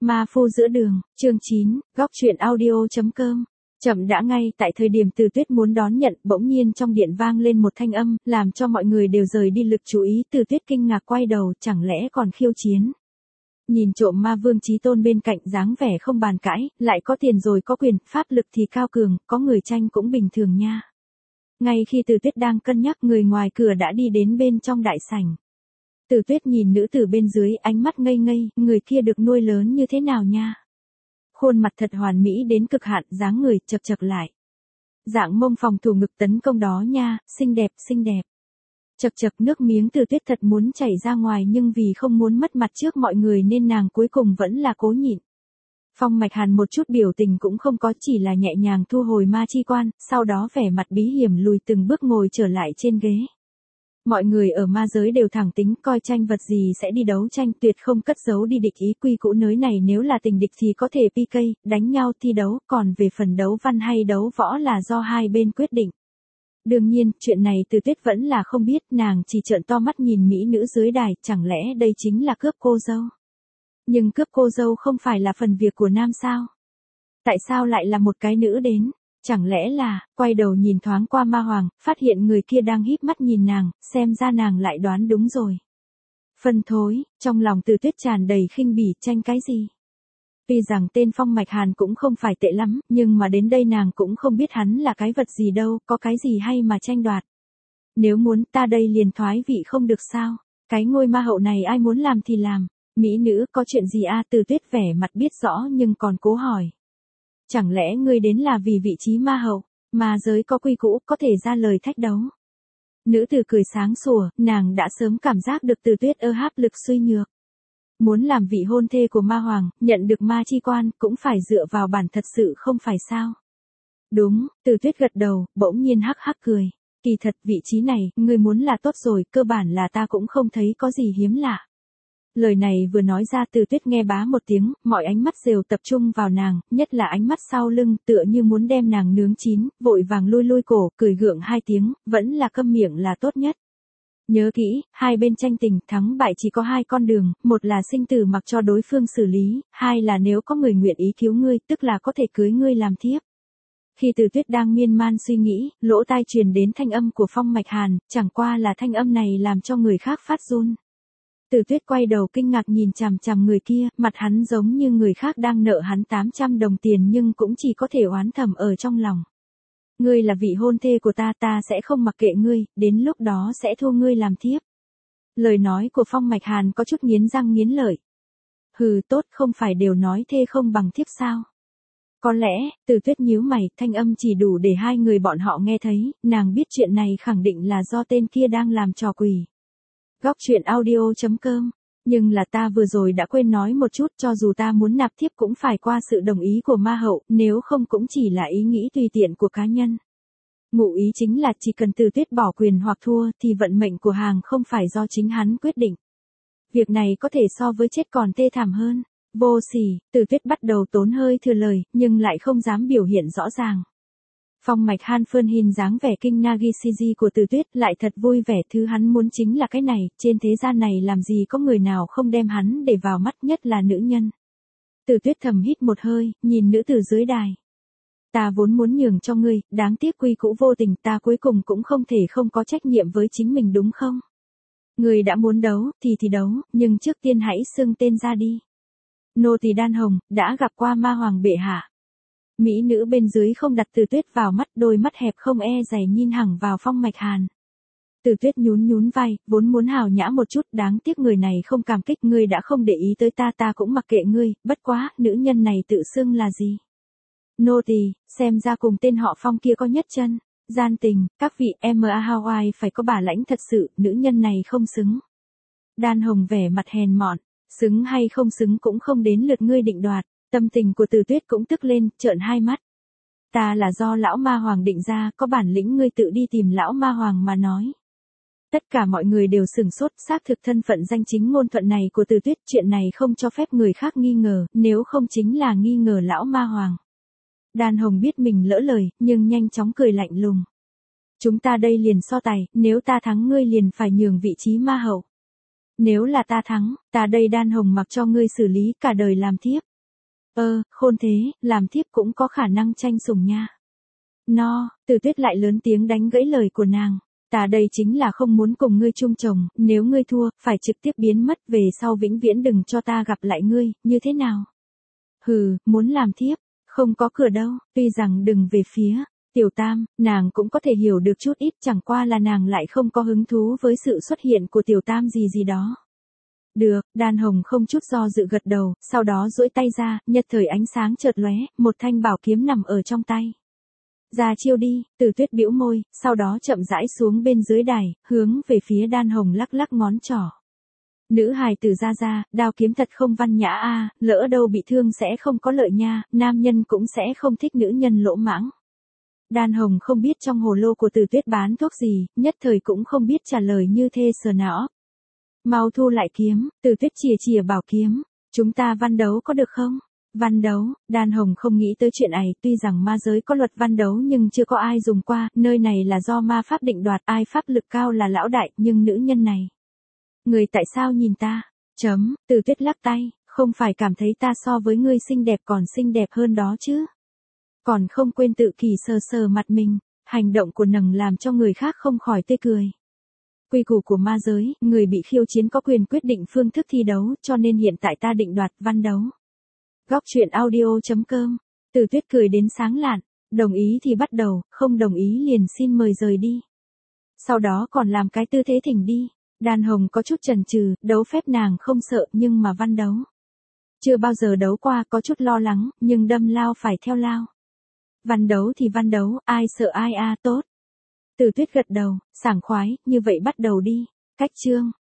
Ma phu giữa đường, chương 9, góc truyện audio.com. Chậm đã ngay tại thời điểm Từ Tuyết muốn đón nhận, bỗng nhiên trong điện vang lên một thanh âm, làm cho mọi người đều rời đi lực chú ý. Từ Tuyết kinh ngạc quay đầu, chẳng lẽ còn khiêu chiến. Nhìn trộm Ma Vương Chí Tôn bên cạnh dáng vẻ không bàn cãi, lại có tiền rồi có quyền, pháp lực thì cao cường, có người tranh cũng bình thường nha. Ngay khi Từ Tuyết đang cân nhắc, người ngoài cửa đã đi đến bên trong đại sảnh. Từ Tuyết nhìn nữ tử bên dưới, ánh mắt ngây ngây, người kia được nuôi lớn như thế nào nha. Khuôn mặt thật hoàn mỹ đến cực hạn, dáng người chật chật lại. Dạng mông phòng thủ ngực tấn công đó nha, xinh đẹp xinh đẹp. Chật chật, nước miếng Từ Tuyết thật muốn chảy ra ngoài, nhưng vì không muốn mất mặt trước mọi người nên nàng cuối cùng vẫn là cố nhịn. Phong Mạch Hàn một chút biểu tình cũng không có, chỉ là nhẹ nhàng thu hồi ma chi quan, sau đó vẻ mặt bí hiểm lùi từng bước ngồi trở lại trên ghế. Mọi người ở ma giới đều thẳng tính, coi tranh vật gì sẽ đi đấu tranh, tuyệt không cất giấu đi địch ý. Quy cũ nới này nếu là tình địch thì có thể PK, đánh nhau thi đấu, còn về phần đấu văn hay đấu võ là do hai bên quyết định. Đương nhiên, chuyện này Từ Tuyết vẫn là không biết, nàng chỉ trợn to mắt nhìn mỹ nữ dưới đài, chẳng lẽ đây chính là cướp cô dâu? Nhưng cướp cô dâu không phải là phần việc của nam sao? Tại sao lại là một cái nữ đến? Chẳng lẽ là, quay đầu nhìn thoáng qua Ma Hoàng, phát hiện người kia đang híp mắt nhìn nàng, xem ra nàng lại đoán đúng rồi. Phân thối, trong lòng Từ Tuyết tràn đầy khinh bỉ, tranh cái gì? Tuy rằng tên Phong Mạch Hàn cũng không phải tệ lắm, nhưng mà đến đây nàng cũng không biết hắn là cái vật gì đâu, có cái gì hay mà tranh đoạt. Nếu muốn, ta đây liền thoái vị không được sao? Cái ngôi ma hậu này ai muốn làm thì làm. Mỹ nữ, có chuyện gì a? Từ Tuyết vẻ mặt biết rõ nhưng còn cố hỏi. Chẳng lẽ ngươi đến là vì vị trí ma hậu, ma giới có quy cũ, có thể ra lời thách đấu. Nữ tử cười sáng sủa, nàng đã sớm cảm giác được Từ Tuyết áp lực suy nhược. Muốn làm vị hôn thê của Ma Hoàng, nhận được ma chi quan, cũng phải dựa vào bản thật sự không phải sao. Đúng, Từ Tuyết gật đầu, bỗng nhiên hắc hắc cười. Kỳ thật vị trí này, ngươi muốn là tốt rồi, cơ bản là ta cũng không thấy có gì hiếm lạ. Lời này vừa nói ra, Từ Tuyết nghe bá một tiếng, mọi ánh mắt đều tập trung vào nàng, nhất là ánh mắt sau lưng, tựa như muốn đem nàng nướng chín, vội vàng lui lui cổ, cười gượng hai tiếng, vẫn là câm miệng là tốt nhất. Nhớ kỹ, hai bên tranh tình, thắng bại chỉ có hai con đường, một là sinh tử mặc cho đối phương xử lý, hai là nếu có người nguyện ý cứu ngươi, tức là có thể cưới ngươi làm thiếp. Khi Từ Tuyết đang miên man suy nghĩ, lỗ tai truyền đến thanh âm của Phong Mạch Hàn, chẳng qua là thanh âm này làm cho người khác phát run. Từ Tuyết quay đầu kinh ngạc nhìn chằm chằm người kia, mặt hắn giống như người khác đang nợ hắn 800 đồng tiền nhưng cũng chỉ có thể oán thầm ở trong lòng. Ngươi là vị hôn thê của ta, ta sẽ không mặc kệ ngươi, đến lúc đó sẽ thu ngươi làm thiếp. Lời nói của Phong Mạch Hàn có chút nghiến răng nghiến lợi. Hừ, tốt, không phải đều nói thê không bằng thiếp sao? Có lẽ, Từ Tuyết nhíu mày, thanh âm chỉ đủ để hai người bọn họ nghe thấy, nàng biết chuyện này khẳng định là do tên kia đang làm trò quỷ. Góc truyện audio.com. Nhưng là ta vừa rồi đã quên nói một chút, cho dù ta muốn nạp thiếp cũng phải qua sự đồng ý của ma hậu, nếu không cũng chỉ là ý nghĩ tùy tiện của cá nhân. Ngụ ý chính là chỉ cần Từ Tuyết bỏ quyền hoặc thua thì vận mệnh của hàng không phải do chính hắn quyết định. Việc này có thể so với chết còn thê thảm hơn. Vô sỉ, Từ Tuyết bắt đầu tốn hơi thừa lời, nhưng lại không dám biểu hiện rõ ràng. Phong Mạch Hàn phơn hình dáng vẻ kinh Nagishiji của Từ Tuyết, lại thật vui vẻ, thứ hắn muốn chính là cái này, trên thế gian này làm gì có người nào không đem hắn để vào mắt, nhất là nữ nhân. Từ Tuyết thầm hít một hơi, nhìn nữ tử dưới đài. Ta vốn muốn nhường cho ngươi, đáng tiếc quy cũ vô tình, ta cuối cùng cũng không thể không có trách nhiệm với chính mình đúng không? Ngươi đã muốn đấu, thì đấu, nhưng trước tiên hãy xưng tên ra đi. Nô tỳ Đan Hồng, đã gặp qua Ma Hoàng bệ hạ. Mỹ nữ bên dưới không đặt Từ Tuyết vào mắt, đôi mắt hẹp không e dè nhìn hẳn vào Phong Mạch Hàn. Từ Tuyết nhún vai, vốn muốn hào nhã một chút, đáng tiếc người này không cảm kích, ngươi đã không để ý tới ta, ta cũng mặc kệ ngươi, bất quá, nữ nhân này tự xưng là gì? Nô tỳ, xem ra cùng tên họ Phong kia có nhất chân. Gian tình, các vị M.A. Hawaii phải có bản lãnh thật sự, nữ nhân này không xứng. Đan Hồng vẻ mặt hèn mọn, xứng hay không xứng cũng không đến lượt ngươi định đoạt. Tâm tình của Từ Tuyết cũng tức lên, trợn hai mắt. Ta là do lão Ma Hoàng định ra, có bản lĩnh ngươi tự đi tìm lão Ma Hoàng mà nói. Tất cả mọi người đều sửng sốt, xác thực thân phận danh chính ngôn thuận này của Từ Tuyết, chuyện này không cho phép người khác nghi ngờ, nếu không chính là nghi ngờ lão Ma Hoàng. Đan Hồng biết mình lỡ lời, nhưng nhanh chóng cười lạnh lùng. Chúng ta đây liền so tài, nếu ta thắng ngươi liền phải nhường vị trí ma hậu. Nếu là ta thắng, ta đây Đan Hồng mặc cho ngươi xử lý cả đời làm thiếp. Khôn thế, làm thiếp cũng có khả năng tranh sủng nha. No, Từ Tuyết lại lớn tiếng đánh gãy lời của nàng. Ta đây chính là không muốn cùng ngươi chung chồng, nếu ngươi thua, phải trực tiếp biến mất về sau vĩnh viễn đừng cho ta gặp lại ngươi, như thế nào? Hừ, muốn làm thiếp, không có cửa đâu, tuy rằng đừng về phía. Tiểu Tam, nàng cũng có thể hiểu được chút ít, chẳng qua là nàng lại không có hứng thú với sự xuất hiện của Tiểu Tam gì gì đó. Được, Đan Hồng không chút do dự gật đầu, sau đó duỗi tay ra, nhất thời ánh sáng chợt lóe, một thanh bảo kiếm nằm ở trong tay. Ra chiêu đi, Từ Tuyết bĩu môi, sau đó chậm rãi xuống bên dưới đài, hướng về phía Đan Hồng lắc lắc ngón trỏ. Nữ hài tử ra, đao kiếm thật không văn nhã a, lỡ đâu bị thương sẽ không có lợi nha, nam nhân cũng sẽ không thích nữ nhân lỗ mãng. Đan Hồng không biết trong hồ lô của Từ Tuyết bán thuốc gì, nhất thời cũng không biết trả lời như thế sờ não. Mau thu lại kiếm, Từ Tuyết chìa bảo kiếm, chúng ta văn đấu có được không? Văn đấu, Đan Hồng không nghĩ tới chuyện này, tuy rằng ma giới có luật văn đấu nhưng chưa có ai dùng qua, nơi này là do ma pháp định đoạt, ai pháp lực cao là lão đại, nhưng nữ nhân này. Người tại sao nhìn ta? Từ Tuyết lắc tay, không phải cảm thấy ta so với ngươi xinh đẹp còn xinh đẹp hơn đó chứ? Còn không quên tự kỳ sờ mặt mình, hành động của nàng làm cho người khác không khỏi tê cười. Quy củ của ma giới, người bị khiêu chiến có quyền quyết định phương thức thi đấu, cho nên hiện tại ta định đoạt văn đấu. Góc truyện audio.com, Từ Tuyết cười đến sáng lạn, đồng ý thì bắt đầu, không đồng ý liền xin mời rời đi. Sau đó còn làm cái tư thế thỉnh đi, Đan Hồng có chút chần chừ, đấu phép nàng không sợ nhưng mà văn đấu. Chưa bao giờ đấu qua có chút lo lắng, nhưng đâm lao phải theo lao. Văn đấu thì văn đấu, ai sợ ai a tốt. Từ Tuyết gật đầu, sảng khoái, như vậy bắt đầu đi. Cách chương.